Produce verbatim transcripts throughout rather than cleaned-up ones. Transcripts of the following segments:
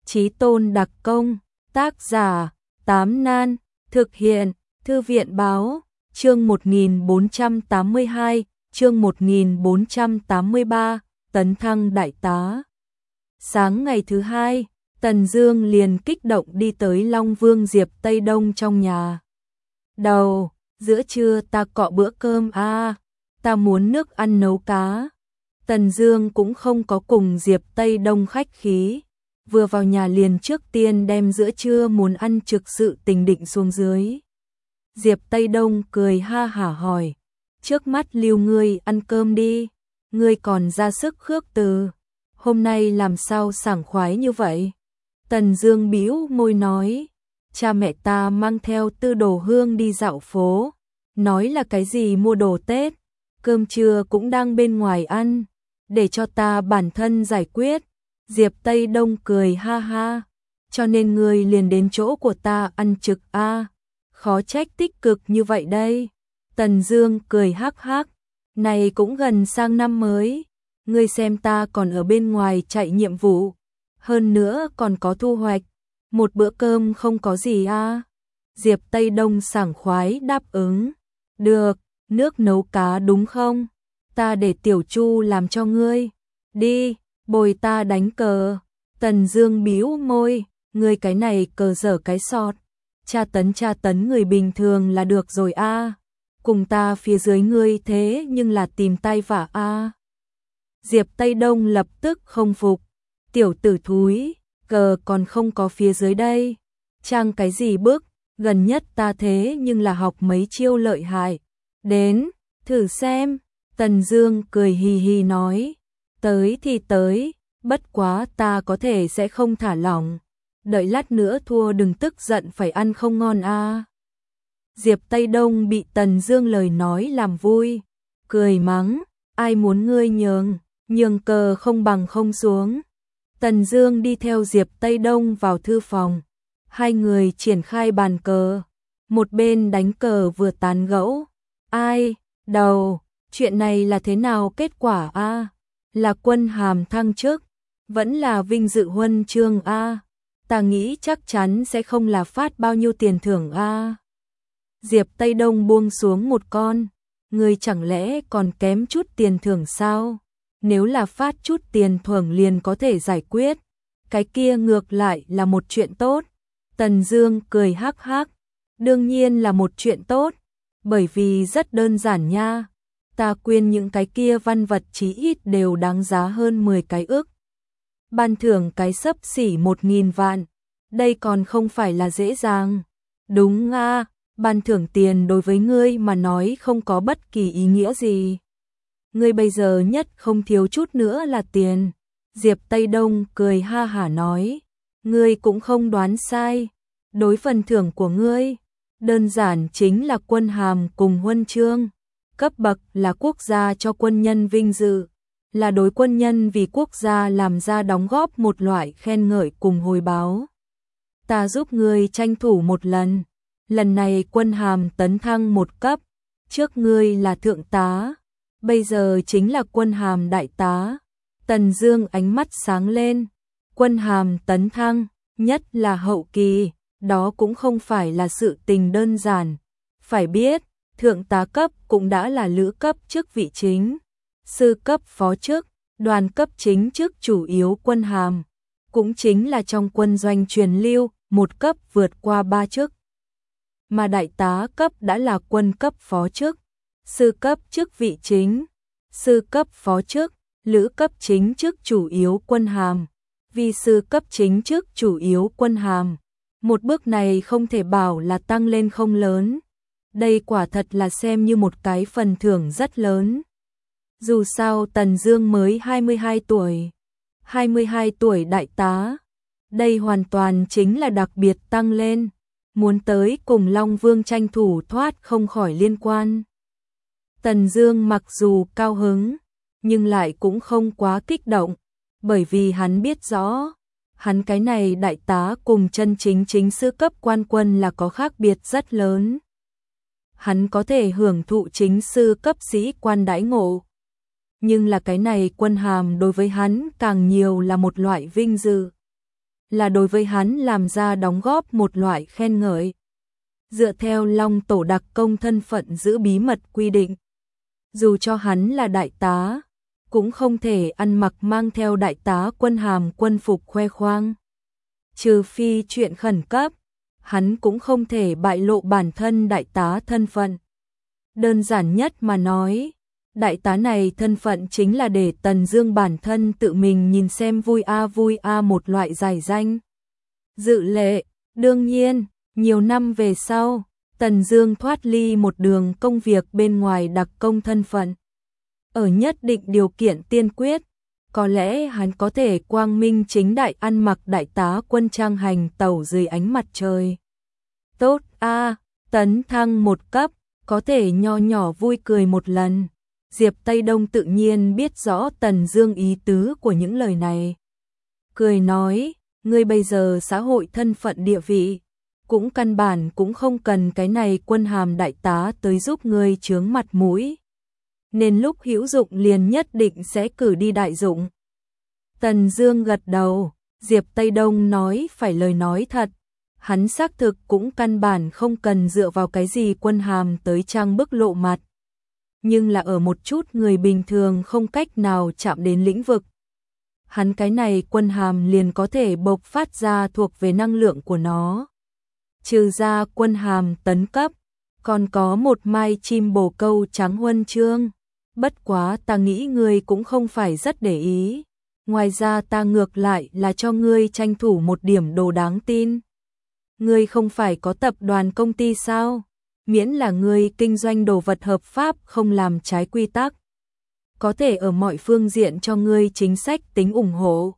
Chí tôn đặc công, tác giả, Tám Nan, thực hiện, Thư viện báo, chương một nghìn bốn trăm tám mươi hai, chương một nghìn bốn trăm tám mươi ba, tấn thăng đại tá. Sáng ngày thứ hai, Tần Dương liền kích động đi tới Long Vương Diệp Tây Đông trong nhà. Đầu, giữa trưa ta cọ bữa cơm a, à, ta muốn nước ăn nấu cá. Tần Dương cũng không có cùng Diệp Tây Đông khách khí, vừa vào nhà liền trước tiên đem giữa trưa muốn ăn trực sự tình định xuống dưới. Diệp Tây Đông cười ha hả hỏi, trước mắt lưu ngươi ăn cơm đi, ngươi còn ra sức khước từ, hôm nay làm sao sảng khoái như vậy? Tần Dương bĩu môi nói, cha mẹ ta mang theo Tư Đồ Hương đi dạo phố, nói là cái gì mua đồ Tết, cơm trưa cũng đang bên ngoài ăn, để cho ta bản thân giải quyết. Diệp Tây Đông cười ha ha, cho nên ngươi liền đến chỗ của ta ăn trực a, à, khó trách tích cực như vậy đây. Tần Dương cười hắc hắc, này cũng gần sang năm mới, ngươi xem ta còn ở bên ngoài chạy nhiệm vụ, hơn nữa còn có thu hoạch, một bữa cơm không có gì a. À? Diệp Tây Đông sảng khoái đáp ứng, được, nước nấu cá đúng không? Ta để Tiểu Chu làm cho ngươi, đi, bồi ta đánh cờ. Tần Dương bĩu môi, ngươi cái này cờ dở cái sọt, tra tấn tra tấn người bình thường là được rồi a, à. Cùng ta phía dưới ngươi thế nhưng là tìm tay vả a. À. Diệp Tây Đông lập tức không phục, tiểu tử thúi, cờ còn không có phía dưới đây, trang cái gì bức, gần nhất ta thế nhưng là học mấy chiêu lợi hại, đến, thử xem. Tần Dương cười hì hì nói, tới thì tới, bất quá ta có thể sẽ không thả lỏng, đợi lát nữa thua đừng tức giận phải ăn không ngon a. À. Diệp Tây Đông bị Tần Dương lời nói làm vui, cười mắng, ai muốn ngươi nhường, nhường cờ không bằng không xuống. Tần Dương đi theo Diệp Tây Đông vào thư phòng, hai người triển khai bàn cờ, một bên đánh cờ vừa tán gẫu. Ai, đầu, chuyện này là thế nào kết quả a? À? Là quân hàm thăng chức, vẫn là vinh dự huân chương a? À? Ta nghĩ chắc chắn sẽ không là phát bao nhiêu tiền thưởng a. À? Diệp Tây Đông buông xuống một con, ngươi chẳng lẽ còn kém chút tiền thưởng sao? Nếu là phát chút tiền thưởng liền có thể giải quyết, cái kia ngược lại là một chuyện tốt. Tần Dương cười hắc hắc, đương nhiên là một chuyện tốt, bởi vì rất đơn giản nha, ta quyên những cái kia văn vật chí ít đều đáng giá hơn mười cái ức. Ban thưởng cái xấp xỉ một nghìn vạn, đây còn không phải là dễ dàng. Đúng a, à, ban thưởng tiền đối với ngươi mà nói không có bất kỳ ý nghĩa gì. Ngươi bây giờ nhất không thiếu chút nữa là tiền. Diệp Tây Đông cười ha hả nói, ngươi cũng không đoán sai, đối phần thưởng của ngươi, đơn giản chính là quân hàm cùng huân chương, cấp bậc là quốc gia cho quân nhân vinh dự, là đối quân nhân vì quốc gia làm ra đóng góp một loại khen ngợi cùng hồi báo. Ta giúp ngươi tranh thủ một lần, lần này quân hàm tấn thăng một cấp, trước ngươi là thượng tá, bây giờ chính là quân hàm đại tá. Tần Dương ánh mắt sáng lên, quân hàm tấn thăng, nhất là hậu kỳ, đó cũng không phải là sự tình đơn giản. Phải biết, thượng tá cấp cũng đã là lữ cấp chức vị chính, sư cấp phó chức, đoàn cấp chính chức chủ yếu quân hàm, cũng chính là trong quân doanh truyền lưu, một cấp vượt qua ba chức. Mà đại tá cấp đã là quân cấp phó chức, sư cấp chức vị chính, sư cấp phó chức, lữ cấp chính chức chủ yếu quân hàm, vi sư cấp chính chức chủ yếu quân hàm. Một bước này không thể bảo là tăng lên không lớn. Đây quả thật là xem như một cái phần thưởng rất lớn. Dù sao Tần Dương mới hai mươi hai tuổi, hai mươi hai tuổi đại tá, đây hoàn toàn chính là đặc biệt tăng lên, muốn tới cùng Long Vương tranh thủ thoát không khỏi liên quan. Tần Dương mặc dù cao hứng, nhưng lại cũng không quá kích động, bởi vì hắn biết rõ, hắn cái này đại tá cùng chân chính chính sư cấp quan quân là có khác biệt rất lớn. Hắn có thể hưởng thụ chính sư cấp sĩ quan đãi ngộ, nhưng là cái này quân hàm đối với hắn càng nhiều là một loại vinh dự. là đối với hắn làm ra đóng góp một loại khen ngợi. Dựa theo Long Tổ đặc công thân phận giữ bí mật quy định, dù cho hắn là đại tá, cũng không thể ăn mặc mang theo đại tá quân hàm quân phục khoe khoang. Trừ phi chuyện khẩn cấp, hắn cũng không thể bại lộ bản thân đại tá thân phận. Đơn giản nhất mà nói, đại tá này thân phận chính là để Tần Dương bản thân tự mình nhìn xem vui a vui a một loại giải danh. Dự lệ, đương nhiên, nhiều năm về sau, Tần Dương thoát ly một đường công việc bên ngoài đặc công thân phận. Ở nhất định điều kiện tiên quyết, có lẽ hắn có thể quang minh chính đại ăn mặc đại tá quân trang hành tẩu dưới ánh mặt trời. Tốt a, tấn thăng một cấp, có thể nho nhỏ vui cười một lần. Diệp Tây Đông tự nhiên biết rõ Tần Dương ý tứ của những lời này. Cười nói, ngươi bây giờ xã hội thân phận địa vị, cũng căn bản cũng không cần cái này quân hàm đại tá tới giúp ngươi chướng mặt mũi. Nên lúc hữu dụng liền nhất định sẽ cử đi đại dụng. Tần Dương gật đầu, Diệp Tây Đông nói phải lời nói thật. Hắn xác thực cũng căn bản không cần dựa vào cái gì quân hàm tới trang bức lộ mặt. Nhưng là ở một chút người bình thường không cách nào chạm đến lĩnh vực. Hắn cái này quân hàm liền có thể bộc phát ra thuộc về năng lượng của nó. Trừ ra quân hàm tấn cấp, còn có một mai chim bồ câu trắng huân chương. Bất quá ta nghĩ ngươi cũng không phải rất để ý. Ngoài ra ta ngược lại là cho ngươi tranh thủ một điểm đồ đáng tin. Ngươi không phải có tập đoàn công ty sao? Miễn là ngươi kinh doanh đồ vật hợp pháp không làm trái quy tắc. Có thể ở mọi phương diện cho ngươi chính sách tính ủng hộ.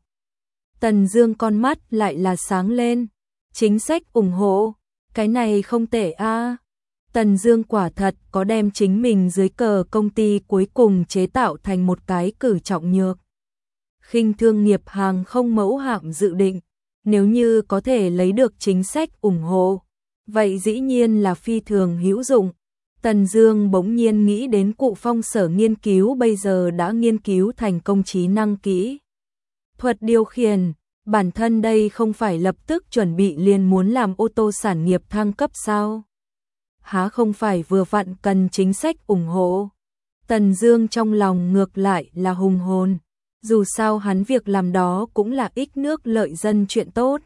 Tần Dương con mắt lại là sáng lên. Chính sách ủng hộ? Cái này không tệ a. Tần Dương quả thật có đem chính mình dưới cờ công ty cuối cùng chế tạo thành một cái cử trọng nhược. Khinh thương nghiệp hàng không mẫu hạm dự định, nếu như có thể lấy được chính sách ủng hộ, vậy dĩ nhiên là phi thường hữu dụng. Tần Dương bỗng nhiên nghĩ đến Cụ Phong sở nghiên cứu bây giờ đã nghiên cứu thành công trí năng kỹ thuật điều khiển, bản thân đây không phải lập tức chuẩn bị liền muốn làm ô tô sản nghiệp thăng cấp sao? Há không phải vừa vặn cần chính sách ủng hộ. Tần Dương trong lòng ngược lại là hùng hồn, dù sao hắn việc làm đó cũng là ích nước lợi dân chuyện tốt.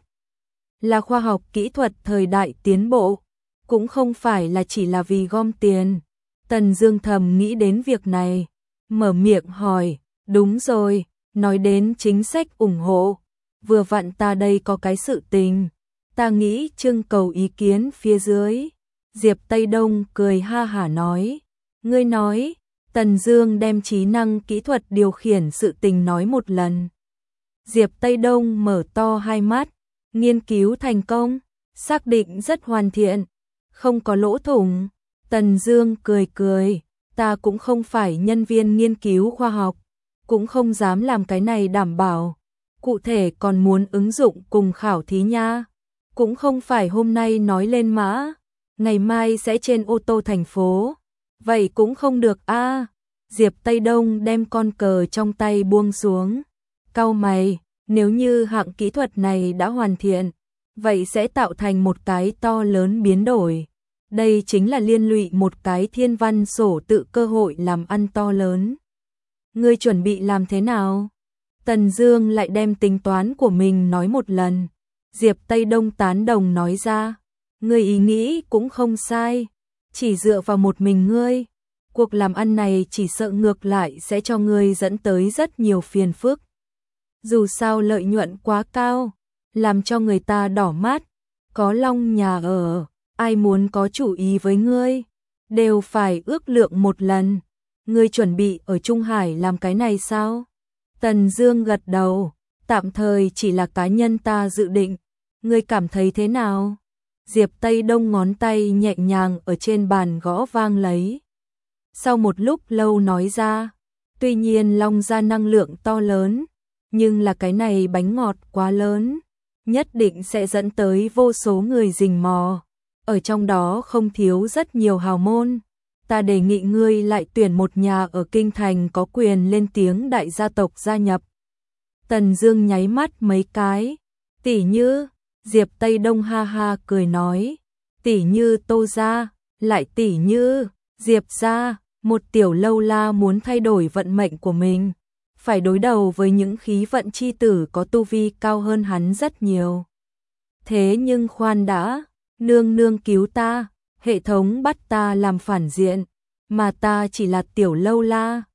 Là khoa học kỹ thuật thời đại tiến bộ, cũng không phải là chỉ là vì gom tiền. Tần Dương thầm nghĩ đến việc này, mở miệng hỏi, đúng rồi, nói đến chính sách ủng hộ, vừa vặn ta đây có cái sự tình, ta nghĩ trưng cầu ý kiến phía dưới. Diệp Tây Đông cười ha hả nói, ngươi nói. Tần Dương đem trí năng kỹ thuật điều khiển sự tình nói một lần. Diệp Tây Đông mở to hai mắt, nghiên cứu thành công, xác định rất hoàn thiện, không có lỗ thủng. Tần Dương cười cười, ta cũng không phải nhân viên nghiên cứu khoa học, cũng không dám làm cái này đảm bảo. Cụ thể còn muốn ứng dụng cùng khảo thí nha, cũng không phải hôm nay nói lên mã, ngày mai sẽ trên ô tô thành phố. Vậy cũng không được a. À. Diệp Tây Đông đem con cờ trong tay buông xuống. Cau mày, nếu như hạng kỹ thuật này đã hoàn thiện, vậy sẽ tạo thành một cái to lớn biến đổi. Đây chính là liên lụy một cái thiên văn sổ tự cơ hội làm ăn to lớn. Ngươi chuẩn bị làm thế nào? Tần Dương lại đem tính toán của mình nói một lần. Diệp Tây Đông tán đồng nói ra, ngươi ý nghĩ cũng không sai. Chỉ dựa vào một mình ngươi, cuộc làm ăn này chỉ sợ ngược lại sẽ cho ngươi dẫn tới rất nhiều phiền phức. Dù sao lợi nhuận quá cao, làm cho người ta đỏ mắt, có long nhà ở, ai muốn có chủ ý với ngươi, đều phải ước lượng một lần. Ngươi chuẩn bị ở Trung Hải làm cái này sao? Tần Dương gật đầu, tạm thời chỉ là cá nhân ta dự định, ngươi cảm thấy thế nào? Diệp Tây Đông ngón tay nhẹ nhàng ở trên bàn gõ vang lấy. Sau một lúc lâu nói ra, tuy nhiên Long gia năng lượng to lớn, nhưng là cái này bánh ngọt quá lớn, nhất định sẽ dẫn tới vô số người rình mò. Ở trong đó không thiếu rất nhiều hào môn. Ta đề nghị ngươi lại tuyển một nhà ở kinh thành có quyền lên tiếng đại gia tộc gia nhập. Tần Dương nháy mắt mấy cái, Tỷ như, Diệp Tây Đông ha ha cười nói, tỷ như Tô gia, lại tỷ như Diệp gia, một tiểu lâu la muốn thay đổi vận mệnh của mình, phải đối đầu với những khí vận chi tử có tu vi cao hơn hắn rất nhiều. Thế nhưng khoan đã, nương nương cứu ta, hệ thống bắt ta làm phản diện, mà ta chỉ là tiểu lâu la.